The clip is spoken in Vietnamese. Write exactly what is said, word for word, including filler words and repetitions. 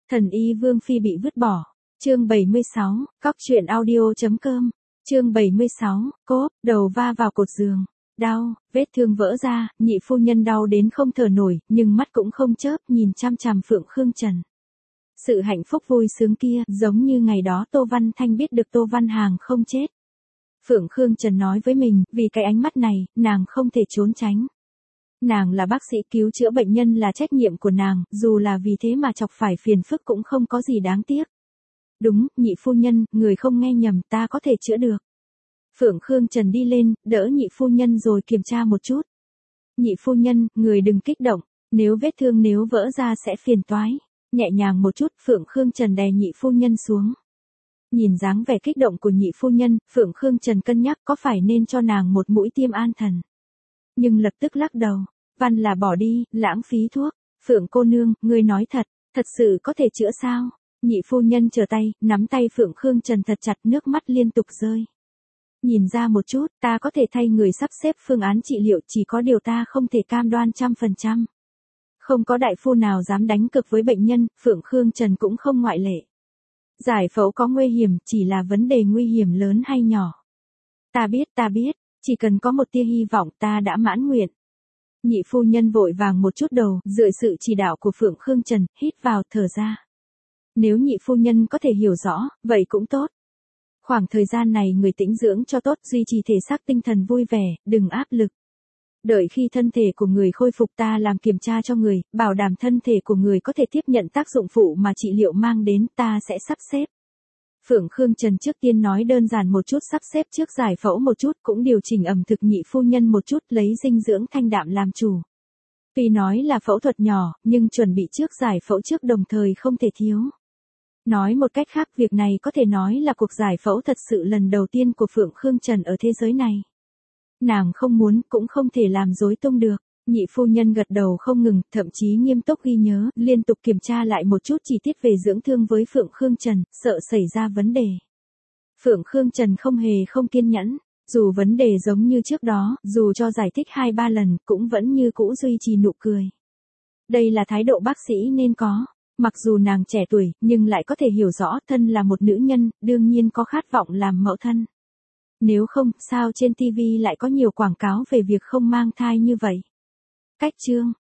Thần y Vương Phi bị vứt bỏ. Chương bảy mươi sáu, cóc truyện audio.com. Chương bảy mươi sáu, cốp, đầu va vào cột giường. Đau, vết thương vỡ ra, nhị phu nhân đau đến không thở nổi, nhưng mắt cũng không chớp, nhìn chăm chằm Phượng Khương Trần. Sự hạnh phúc vui sướng kia, giống như ngày đó Tô Văn Thanh biết được Tô Văn Hàng không chết. Phượng Khương Trần nói với mình, vì cái ánh mắt này, nàng không thể trốn tránh. Nàng là bác sĩ, cứu chữa bệnh nhân là trách nhiệm của nàng, dù là vì thế mà chọc phải phiền phức cũng không có gì đáng tiếc. Đúng, nhị phu nhân, người không nghe nhầm, ta có thể chữa được. Phượng Khương Trần đi lên, đỡ nhị phu nhân rồi kiểm tra một chút. Nhị phu nhân, người đừng kích động, nếu vết thương nếu vỡ ra sẽ phiền toái. Nhẹ nhàng một chút, Phượng Khương Trần đè nhị phu nhân xuống. Nhìn dáng vẻ kích động của nhị phu nhân, Phượng Khương Trần cân nhắc có phải nên cho nàng một mũi tiêm an thần. Nhưng lập tức lắc đầu, văn là bỏ đi, lãng phí thuốc. Phượng cô nương, ngươi nói thật, thật sự có thể chữa sao? Nhị phu nhân trở tay, nắm tay Phượng Khương Trần thật chặt, nước mắt liên tục rơi. Nhìn ra một chút, ta có thể thay người sắp xếp phương án trị liệu, chỉ có điều ta không thể cam đoan trăm phần trăm. Không có đại phu nào dám đánh cực với bệnh nhân, Phượng Khương Trần cũng không ngoại lệ. Giải phẫu có nguy hiểm, chỉ là vấn đề nguy hiểm lớn hay nhỏ. Ta biết, ta biết, chỉ cần có một tia hy vọng ta đã mãn nguyện. Nhị phu nhân vội vàng một chút đầu, dưới sự chỉ đạo của Phượng Khương Trần, hít vào, thở ra. Nếu nhị phu nhân có thể hiểu rõ, vậy cũng tốt. Khoảng thời gian này người tĩnh dưỡng cho tốt, duy trì thể xác tinh thần vui vẻ, đừng áp lực. Đợi khi thân thể của người khôi phục ta làm kiểm tra cho người, bảo đảm thân thể của người có thể tiếp nhận tác dụng phụ mà trị liệu mang đến, ta sẽ sắp xếp. Phượng Khương Trần trước tiên nói đơn giản một chút, sắp xếp trước giải phẫu một chút, cũng điều chỉnh ẩm thực nhị phu nhân một chút, lấy dinh dưỡng thanh đạm làm chủ. Tuy nói là phẫu thuật nhỏ, nhưng chuẩn bị trước giải phẫu trước đồng thời không thể thiếu. Nói một cách khác, việc này có thể nói là cuộc giải phẫu thật sự lần đầu tiên của Phượng Khương Trần ở thế giới này. Nàng không muốn, cũng không thể làm rối tung được. Nhị phu nhân gật đầu không ngừng, thậm chí nghiêm túc ghi nhớ, liên tục kiểm tra lại một chút chi tiết về dưỡng thương với Phượng Khương Trần, sợ xảy ra vấn đề. Phượng Khương Trần không hề không kiên nhẫn, dù vấn đề giống như trước đó, dù cho giải thích hai ba lần, cũng vẫn như cũ duy trì nụ cười. Đây là thái độ bác sĩ nên có. Mặc dù nàng trẻ tuổi, nhưng lại có thể hiểu rõ thân là một nữ nhân, đương nhiên có khát vọng làm mẫu thân. Nếu không, sao trên ti vi lại có nhiều quảng cáo về việc không mang thai như vậy? Cách chương,